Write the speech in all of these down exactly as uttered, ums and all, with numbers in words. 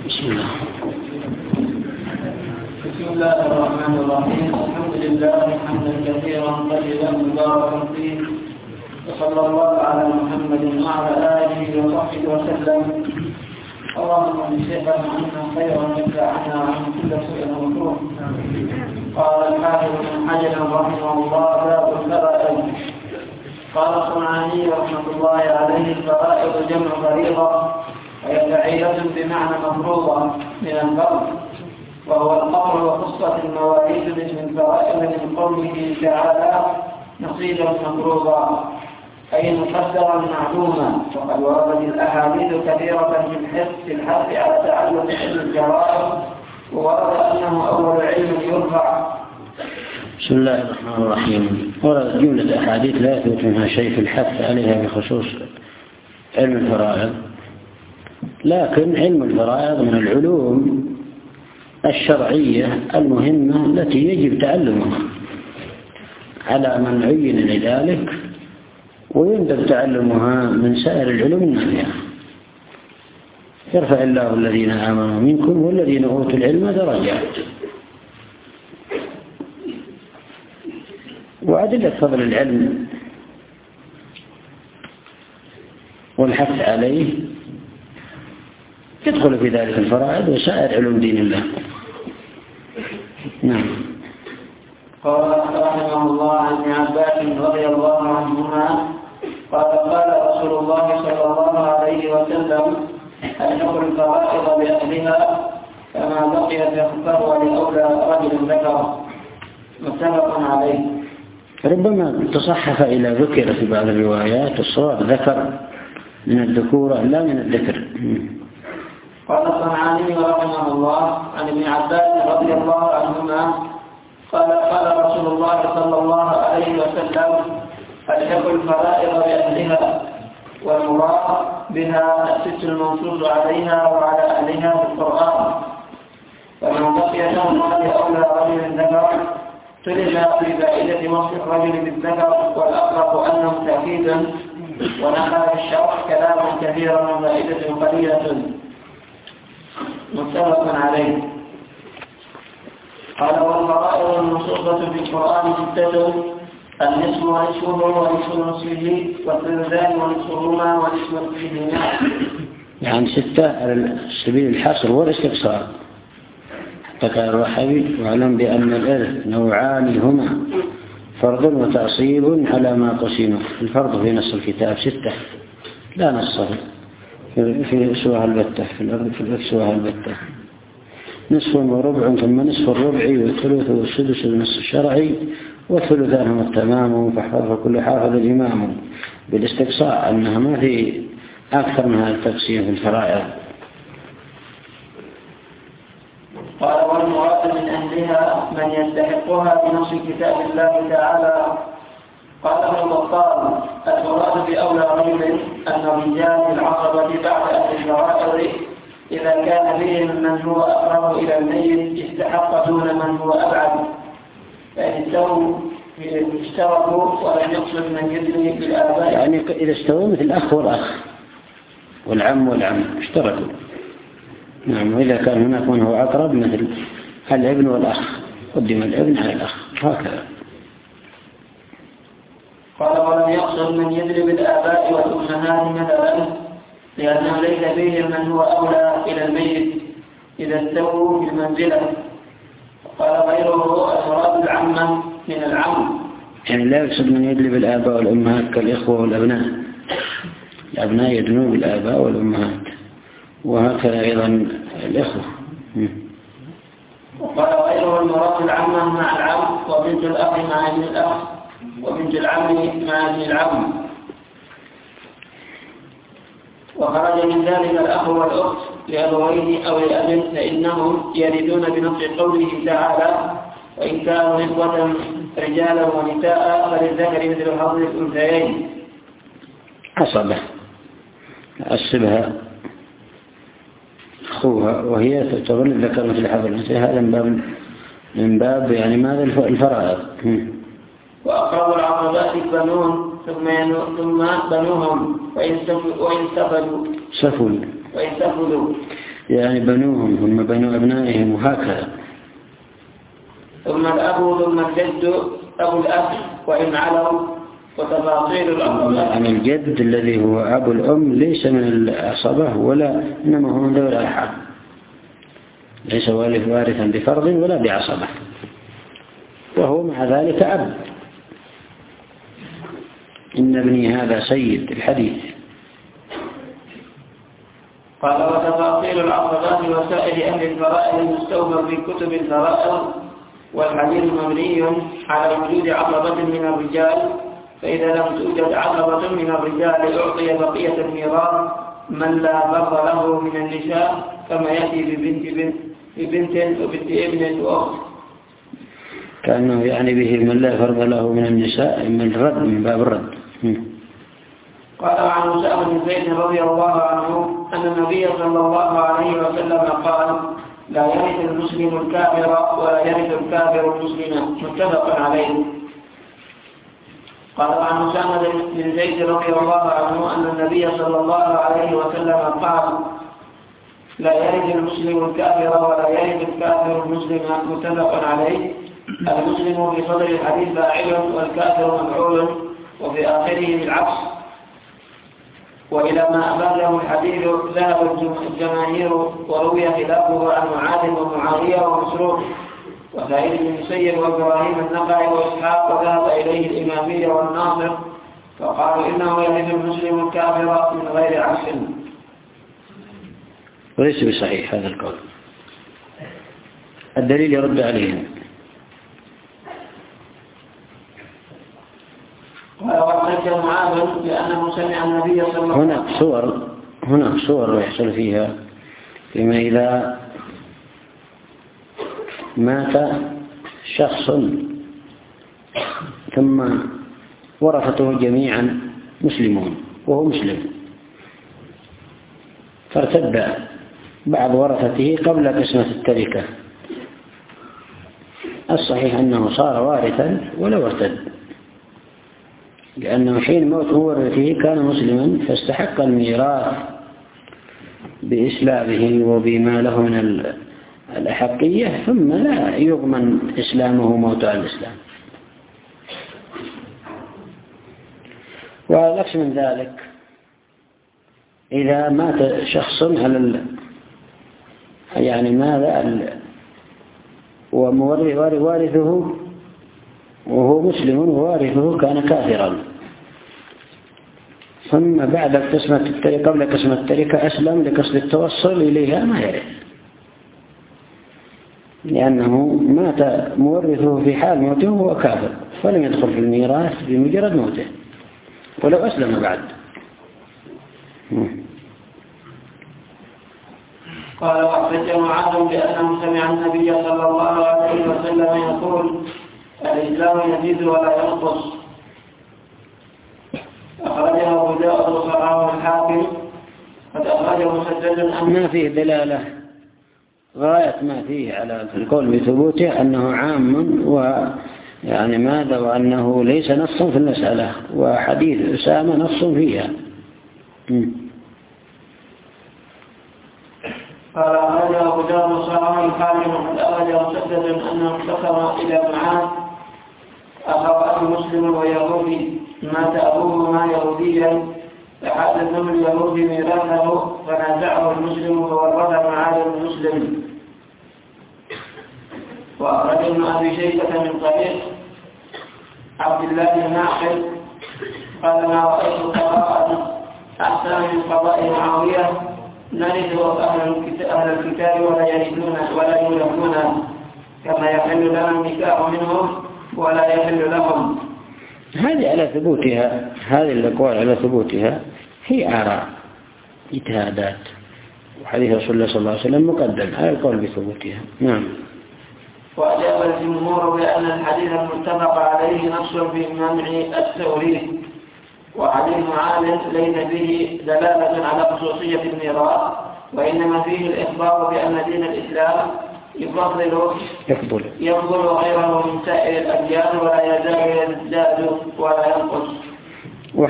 بسم الله. بسم الله الرحمن الرحيم. الحمد لله حمدا كثيرا طيبا مباركا فيه، وصلى الله على محمد وعلى اله وصحبه وسلم. اللهم انشئنا عنا خيرا وادفعنا عن كل سوء ومكروه. قال الحافظ بن حجر رحمه الله: باب الفرائض. قال الصنعاني رحمه الله عليه: الفرائض جمع فريضه، وهي فعيلة بمعنى مفروضة من الفرض، وهو القطع وقصة المواريث من الفرائض من قوله تعالى: نصيبا مفروضا، أي مقدرا معلوما. وقد وردت الأحاديث كثيرة في الحث في الحث على تعلم علم الفرائض، وورد أنه أول علم يرفع. بسم الله الرحمن الرحيم. وردت جملة أحاديث لا يثبت منها شيء في الحث عليها بخصوص علم الفرائض، لكن علم الفرائض من العلوم الشرعية المهمة التي يجب تعلمها على من عين لذلك، ويندب تعلمها من سائر العلوم النافعة. يرفع الله الذين آمنوا منكم والذين أوتوا العلم درجات. وأدلة فضل العلم والحث عليه يدخل في ذلك الفرائض وسائر علوم دين الله. نعم. قال رحمه الله عن ابن عباس رضي الله عنهما قال: قال رسول الله صلى الله عليه وسلم: ألحق الفرائض بأهلها، فما بقيت فهو لأولى رجل ذكر. متفق عليه. ربما تصحف إلى ذكر في بعض الروايات، الصواب ذكر من الذكورة لا من الذكر. قال الصنعاني رحمه الله عن ابن عباس رضي الله عنهما قال: قال رسول الله صلى الله عليه وسلم: ألحق الفرائض بأهلها، والمراد بها الست المنصوص عليها وعلى أهلها في القرآن. فمن بقي شهر لأولى رجل ذكر تلنا في فائدة وصف الرجل بالذكر، والأقرب أنه تأكيد، ونقل الشرح كلاما كثيرا وفائدة قليلة. متفق عليه. قال: والفرائض المنصوصة في القرآن ستة: النصف ونصفه ونصف نصفه، والثلثان ونصفهما ونصف نصفهما. يعني ستة على سبيل الحصر والاستقصار. حتى قال الرحبي: واعلم بأن الإرث نوعان هما فرض وتعصيب على ما قسمه. الفرض في نص الكتاب ستة لا نصه في سواها البتة، في الأرض في الأرض سواها البتة: نصف وربع، ثم نصف الربع، والثلث والسدس النص الشرعي، والثلثان هم التمام، فحفظ كل حافظ الإمام. بالاستقصاء أنها ما في أكثر من هذا التقسيم في الفرائض. قال: والمراد من أهلها من يستحقها بنص كتاب الله تعالى. قال ابن بطال: المراد بأولى رجل أن الرجال العصبة بعد أهل الفرائض إذا كان بهم من هو أقرب إلى الميت استحق دون من هو أبعد، فإن استووا اشتركوا ولم يقصد من يدري بالآباء. يعني إذا استووا مثل الأخ والأخ والعم والعم اشتركوا. نعم. وإذا كان هناك من هو أقرب مثل الابن والأخ قدم الابن على الأخ، هكذا. قال: ولم يقصد من يدري بالآباء والأمهات مثلا، لأنه ليس فيهم من هو أولى إلى الميت إذا استووا في المنزلة. قال غيره: المراد العمة من العم. يعني لا يقصد من يدري بالآباء والأمهات كالإخوة والأبناء. الأبناء يدنون بالآباء والأمهات، وهكذا أيضا الإخوة. وقال غيره: المراد العمة مع العم، وبنت الأخ مع ابن الأخ، وبنت العم مع ابن العم. وخرج من ذلك الأخ والأخت لأبوين أو لأب، فإنهم يرثون بنص قوله تعالى: وإن كانوا إخوة رجالا ونساء فللذكر مثل حظ الأنثيين. عصبة عصبها أخوها وهي تعتبر الذكر مثل حظ الأنثيين. هذا من باب من باب يعني ماذا الفرائض. وأقرب العصبات البنون ثم ثم بنوهم وإن سفلوا سفل وإن سفلوا يعني بنوهم ثم بنو أبنائهم وهكذا. ثم الأب ثم الجد أبو الأب وإن علوا وتفاصيل الأب. يعني الجد الذي هو أبو الأم ليس من العصبة ولا إنما هو من ذوي الأرحام، ليس وارثا بفرض ولا بعصبة، وهو مع ذلك أب. إن ابني هذا سيد الحديث. قال وتفاصيل العصبات وسائر أهل الفرائض المستوفى في كتب الفرائض، والحديث مبني على وجود عصبة من الرجال، فإذا لم توجد عصبة من الرجال أعطي بقية الميراث من لا فرض له من النساء، كما يأتي ببنت بنت ببنت وبنت ابن وأخت. كأنه يعني به من لا فرض له من النساء من الرد، من باب الرد. قال عن أسامة بن زيد رضي الله عنه أن النبي صلى الله عليه وسلم قال: لا يرث المسلم الكافر ولا يرث الكافر المسلم، متفق عليه. قال عن أسامة بن زيد رضي الله عنه أن النبي صلى الله عليه وسلم قال: لا يرث المسلم الكافر ولا يرث الكافر المسلم، متفق عليه. المسلم في صدر الحديث فاعل والكافر مفعول، وفي آخره بالعكس. وإلى ما أفاده الحديث ذهب الجماهير، وروي خلافه عن معاذ ومعاوية ومسروق وسعيد بن المسيب وإبراهيم النخعي وإسحاق، وذهب إليه الإمامية والناصر، فقالوا إنه يرث المسلم الكافر من غير عكس. وليس بصحيح هذا القول، الدليل يرد عليهم. وقد معاذ لأنه سمع النبي صلى الله عليه وسلم. هناك صور هناك صور يحصل فيها فيما إذا مات شخص ثم ورثته جميعا مسلمون وهو مسلم، فارتد بعض ورثته قبل قسمة التركة، الصحيح أنه صار وارثا ولو ارتد، لأنه حين موت ورثته كان مسلما فاستحق الميراث بإسلامه وبما له من الأحقية، ثم لا يضمن إسلامه موت على الإسلام. والعكس من ذلك إذا مات شخص على ال... يعني ماذا ووارثه وهو مسلم ووارثه كان كافرا، ثم بعد قسمة التركة قبل قسمة التركة أسلم لقصد التوصل إليها، ما يرث، لأنه مات مورثه في حال موته وهو كافر، فلم يدخل في الميراث بمجرد موته ولو أسلم بعد. قال واحتج معاذ بأنه سمع النبي صلى الله عليه وسلم يقول: الإسلام يزيد ولا ينقص. أخرجه أبو داود وصححه الحاكم، قد أخرجه مسدد. ما فيه دلالة غاية ما فيه على القول بثبوته أنه عام، ويعني ماذا وأنه ليس نصا في المسألة، وحديث أسامة نص فيها. م. قال أخرجه أبو داود وصححه الحاكم، قد أخرجه مسدد أنه اختصر إلى معاذ: أخاه مسلم ويهودي مات أبوهما يهوديا، فحدثهم اليهود ميراثه فنازعه المسلم فورث معاذ المسلم. وأخرج ابن أبي شيبة من طريق عبد الله الناقل قال: ما رأيت قراءة أحسن من قضاء معاوية، نرث أهل الكتاب ولا يرثون ولا يولدون، كما يحل لنا النكاح منهم ولا يحل لهم. هذه على ثبوتها، هذه الأقوال على ثبوتها هي آراء اجتهادات، وحديث رسول الله صلى الله عليه وسلم مقدم على القول بثبوتها. نعم. وأجاب الجمهور بأن الحديث المتفق عليه نص في منع التوريث، وحديث معاذ ليس فيه دلالة على خصوصية الميراث، وإنما فيه الإخبار بأن دين الإسلام يفضل يفضل يفضل غيره من سائر الأديان ولا يزال يزداد ولا ينقص.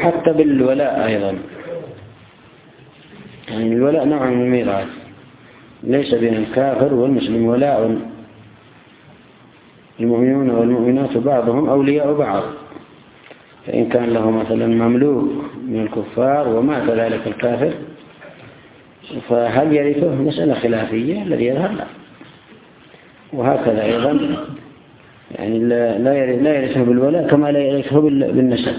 وحتى بالولاء أيضا، يعني الولاء نوع من الميراث، ليس بين الكافر والمسلم ولاء، المؤمنون والمؤمنات بعضهم أولياء بعض، فإن كان له مثلا مملوك من الكفار ومات ذلك الكافر فهل يرثه؟ مسألة خلافية، الذي يظهر لا. وهكذا أيضا يعني لا يرثه بالولاء كما لا يرثه بالنسب.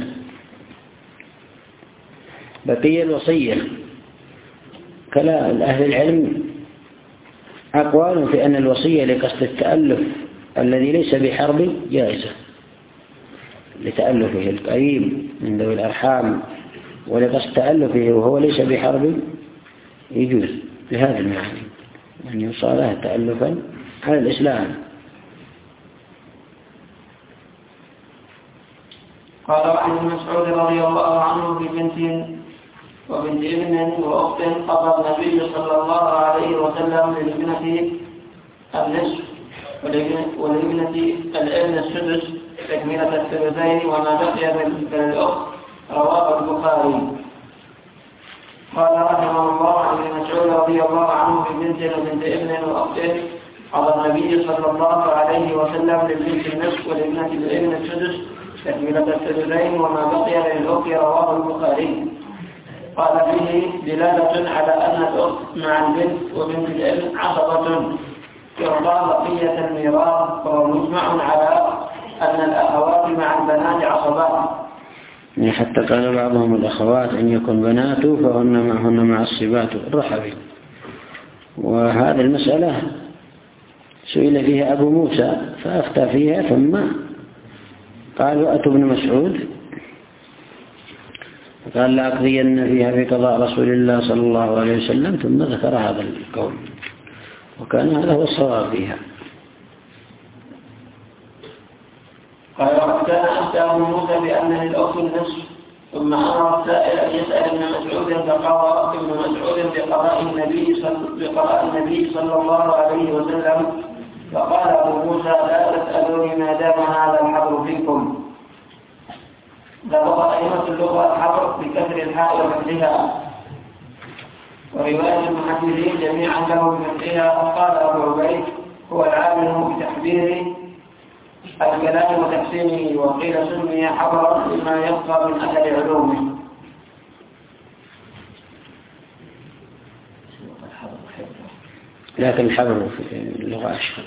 بقي الوصية. كلام أهل العلم أقوال في أن الوصية لقصد التألف الذي ليس بحرب جائزة، لتألفه القريب من ذوي الأرحام، ولقصد تألفه وهو ليس بحرب يجوز بهذا المعنى أن يوصى له تألفا على الإسلام. قال عن مسعود رضي الله عنه ببنت وبنت ابن وأخت قضى النبي صلى الله عليه وسلم لابنته النصف ولابنة الابن السدس تكملة الثلثين وما بقي للأخت. رواه البخاري. قال رحمه الله عن مسعود رضي الله عنه ببنت وبنت ابن وأخت قضى النبي صلى الله عليه وسلم للبنت النصف ولابنة الابن السدس تكملة الثلثين وما بقي للأخت. رواه البخاري. قال فيه دلالة على أن الأخت مع البنت وبنت الابن عصبة يرضى بقية الميراث، وهو مجمع على أن الأخوات مع البنات عصبات. حتى قال بعضهم الأخوات إن يكن بناته فهن معهن معصبات الرحبي. وهذه المسألة سئل فيها أبو موسى فأفتى فيها، ثم قالوا أتوا ابن مسعود قال لأقضين فيها بقضاء رسول الله صلى الله عليه وسلم، ثم ذكر هذا القول، وكان هذا هو الصواب فيها. قال وكان أفتى أبو موسى بأن للأخت النصف، ثم أمر السائل أن يسأل ابن مسعود فقضى ابن مسعود بقضاء النبي صلى بقضاء النبي صلى الله عليه وسلم، فقال أبو موسى لا تسألوني ما دام هذا الحبر فيكم. ضبط أئمة اللغة الحبر بكسر الحاء وفتحها، ورواية المحدثين جميعا له بفتحها. قال أبو عبيد هو العالم بتحبير الكلام وتحسينه، وقيل سمي حبرا لما يبقى من أثر علومه. لكن الحبر في اللغة أشهر.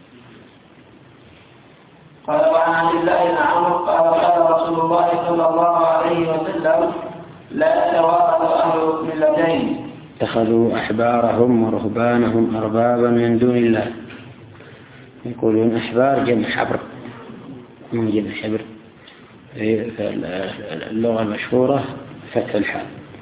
قال وعن عبد الله بن عمرو قال قال رسول الله صلى الله عليه وسلم لا يتوارث أهل ملتين. اتخذوا أحبارهم ورهبانهم أربابا من دون الله. يقولون أحبار جمع حبر، من جمع حبر. في اللغة المشهورة فتح الحاء.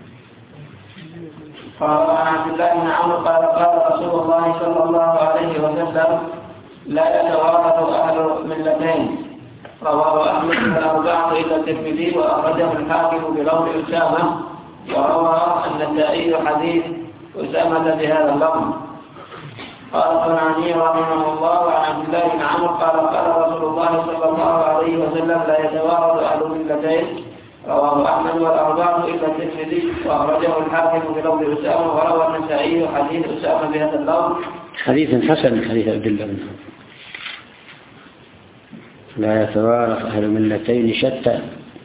قال عن عبد الله بن عمرو قال قال رسول الله صلى الله عليه وسلم لا يتوارث أهل ملتين. رواه أحمد والأربعة إلى الترمذي وأخرجه الحاكم بلفظ أسامة، وروى النسائي حديث أسامة بهذا اللفظ. قال الصنعاني رحمه الله عن عبد الله بن عمرو قال قال رسول الله صلى الله عليه وسلم لا يتوارث أهل ملتين. رواه أحمد والأربعة إلى الترمذي وأخرجه الحاكم بلفظ أسامة، وروى النسائي حديث أسامة بهذا اللفظ. حديث حسن حديث عبد الله بن عمرو. لا يتوارث أهل ملتين شتى.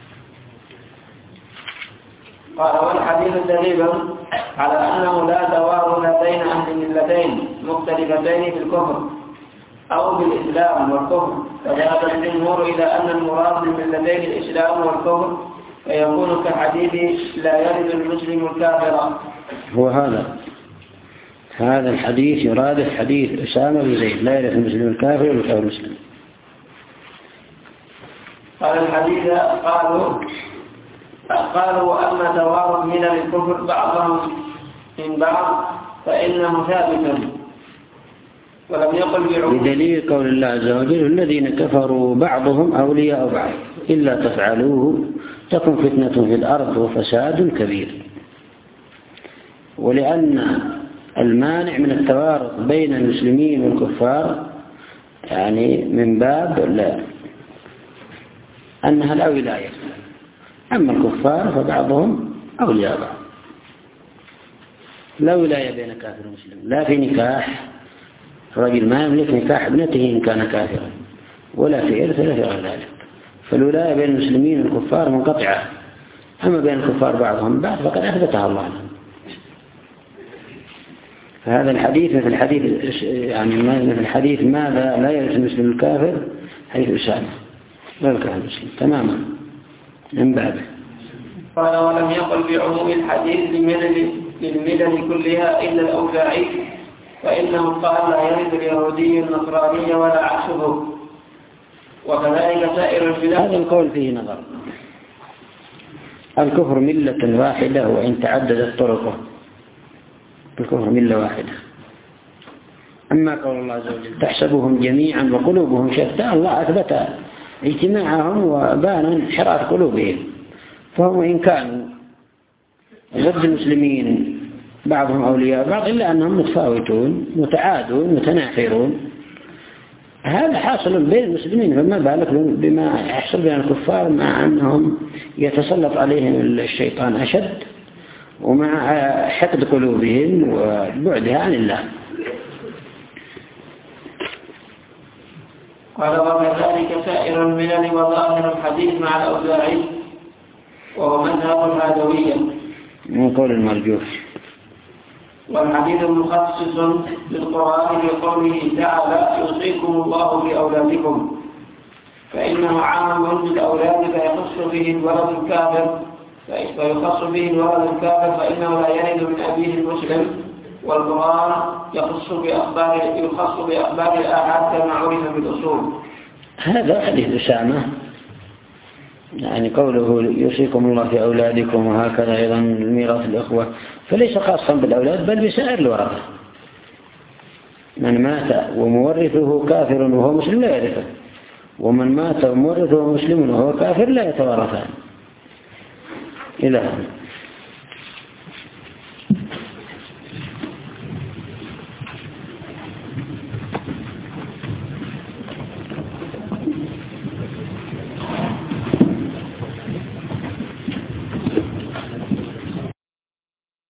قال والحديث دليل على أنه لا توارث بين أهل ملتين مختلفتين في الكفر أو بالإسلام والكفر، فذهب الجمهور إلى أن المراد بالملتين الإسلام والكفر، فيكون كحديث لا يرد المسلم الكافر. هو هذا هذا الحديث يرادف حديث أسامة بن زيد لا يرد المسلم الكافر والكافر المسلم. قال الحديث قالوا قالوا وأما توارث من الكفر بعضهم من بعض فإنه ثابت، ولم يقل بعموم. بدليل قول الله عز وجل الذين كفروا بعضهم أولياء بعض إلا تفعلوه تكن فتنة في الأرض وفساد كبير. ولأن المانع من التوارث بين المسلمين والكفار يعني من باب لا أنها لا ولاية، أما الكفار فبعضهم أولياء بعض. لا ولاية بين كافر ومسلم، لا في نكاح، الرجل ما يملك نكاح ابنته إن كان كافرا، ولا في إرث ولا في غير ذلك. فالولاية بين المسلمين والكفار منقطعة، أما بين الكفار بعضهم بعض فقد أثبتها الله لهم. فهذا الحديث مثل الحديث يعني مثل الحديث ماذا لا يرث المسلم الكافر، حديث أسامة لا الكافر المسلم تماما من بابه. قال ولم يقل بعموم الحديث للملل للملل كلها إلا الأوزاعي، فإنه قال لا يرث اليهودي النصراني ولا عكسه، وكذلك سائر البلاد. هذا القول فيه نظر. الكفر ملة واحدة وإن تعددت طرقه، الكفر ملة واحدة. أما قول الله عز وجل تحسبهم جميعا وقلوبهم شتى، الله أثبت اجتماعهم وبان انحراف قلوبهم، فهم إن كانوا ضد المسلمين بعضهم أولياء بعض إلا أنهم متفاوتون متعادون متناحرون. هذا حاصل بين المسلمين، فما بالك بما يحصل بين الكفار مع أنهم يتسلط عليهم الشيطان أشد، ومع حقد قلوبهم وبعدها عن الله. قال وكذلك سائر الملل وظاهر الحديث مع الأوزاعي وهو مذهب الهادوية من قول المرجوح. والحديث مخصص بالقرآن بقوله تعالى يوصيكم الله بأولادكم، فإنه عام بالأولاد فيخص به الولد الكافر فيخص به الولد الكافر فإنه لا يرد من أبيه المسلم، والقرآن يخص بأخبار يخص بأخبار الآحاد كما عرف بالأصول. هذا حديث أسامة يعني قوله يوصيكم الله في أولادكم، وهكذا أيضا الميراث الإخوة، فليس خاصا بالأولاد بل بسائر الورثة. من مات ومورثه كافر وهو مسلم لا يرثه، ومن مات ومورثه مسلم وهو كافر لا يتوارثان إلى